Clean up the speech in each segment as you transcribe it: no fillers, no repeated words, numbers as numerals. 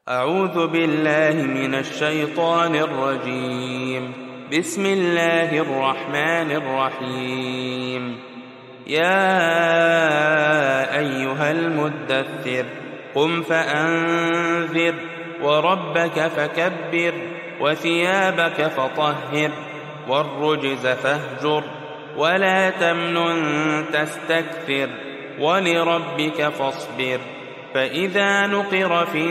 أعوذ بالله من الشيطان الرجيم. بسم الله الرحمن الرحيم. يا أيها المدثر قم فأنذر وربك فكبر وثيابك فطهر والرجز فاهجر ولا تمنن تستكثر ولربك فاصبر. فإذا نقر في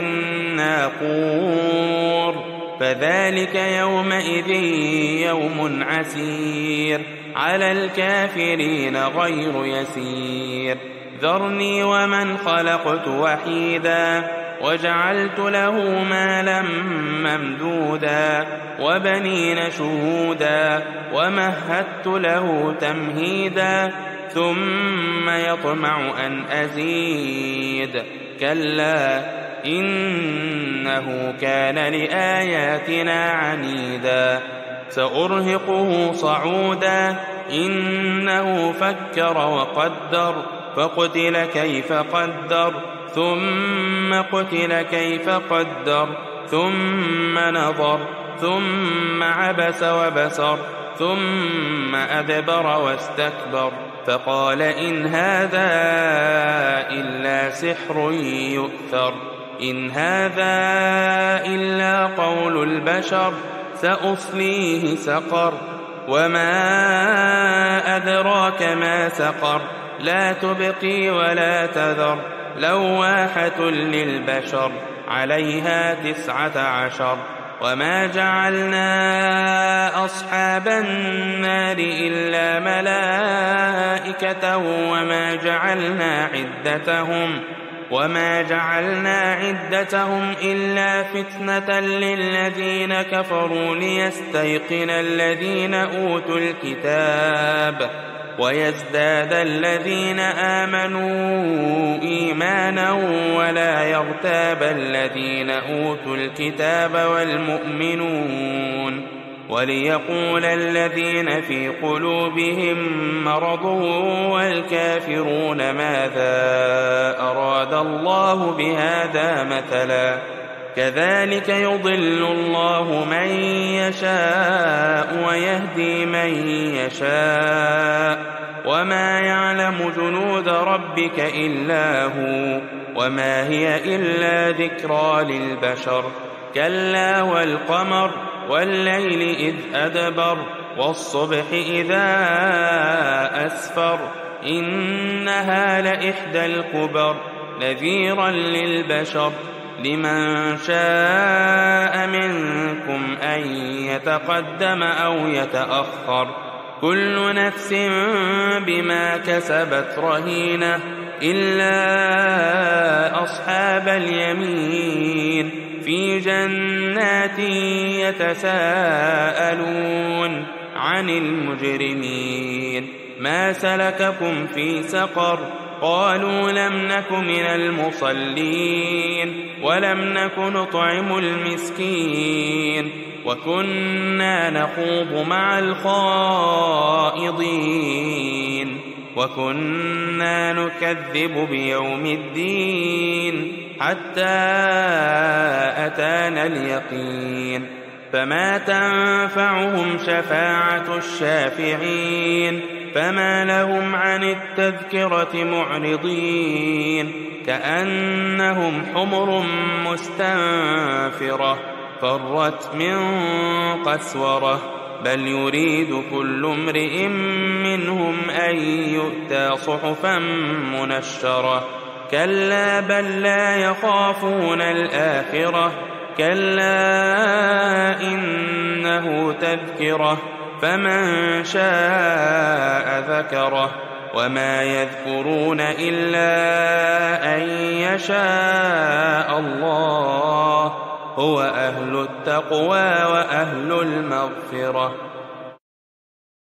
الناقور فذلك يومئذ يوم عسير على الكافرين غير يسير. ذرني ومن خلقت وحيدا وجعلت له مالا ممدودا وبنين شهودا ومهدت له تمهيدا ثم يطمع أن أزيد. كلا إنه كان لآياتنا عنيدا. سأرهقه صعودا إنه فكر وقدر فقتل كيف قدر ثم قتل كيف قدر ثم نظر ثم عبس وبسر ثم أدبر واستكبر فقال إن هذا إلا سحر يؤثر. إن هذا إلا قول البشر سأصليه سقر وما أدراك ما سقر لا تبقي ولا تذر لواحة للبشر عليها 19. وما جعلنا أصحاب النار إلا ملائكة وما جعلنا عدتهم إلا فتنة للذين كفروا ليستيقن الذين أوتوا الكتاب ويزداد الذين آمنوا إيمانا ولا يرتاب الذين أوتوا الكتاب والمؤمنون وليقول الذين في قلوبهم مرض والكافرون ماذا أراد الله بهذا مثلا. كذلك يضل الله من يشاء ويهدي من يشاء وما يعلم جنود ربك إلا هو وما هي إلا ذكرى للبشر. كلا والقمر والليل إذ أدبر والصبح إذا أسفر إنها لإحدى الكبر نذيرا للبشر. لمن شاء منكم أن يتقدم أو يتأخر كل نفس بما كسبت رهينة إلا أصحاب اليمين في جنات يتساءلون عن المجرمين ما سلككم في سقر قالوا لم نك من المصلين ولم نك نطعم المسكين وكنا نخوض مع الخائضين وكنا نكذب بيوم الدين حتى أتانا اليقين. فما تنفعهم شفاعة الشافعين فما لهم عن التذكرة معرضين كأنهم حمر مستنفرة فرت من قسورة بل يريد كل امرئ منهم أن يؤتى صحفا منشرة. كلا بل لا يخافون الآخرة كلا إنه تذكرة فمن شاء ذكره. وما يذكرون إلا أن يشاء الله هو أهل التقوى وأهل المغفرة.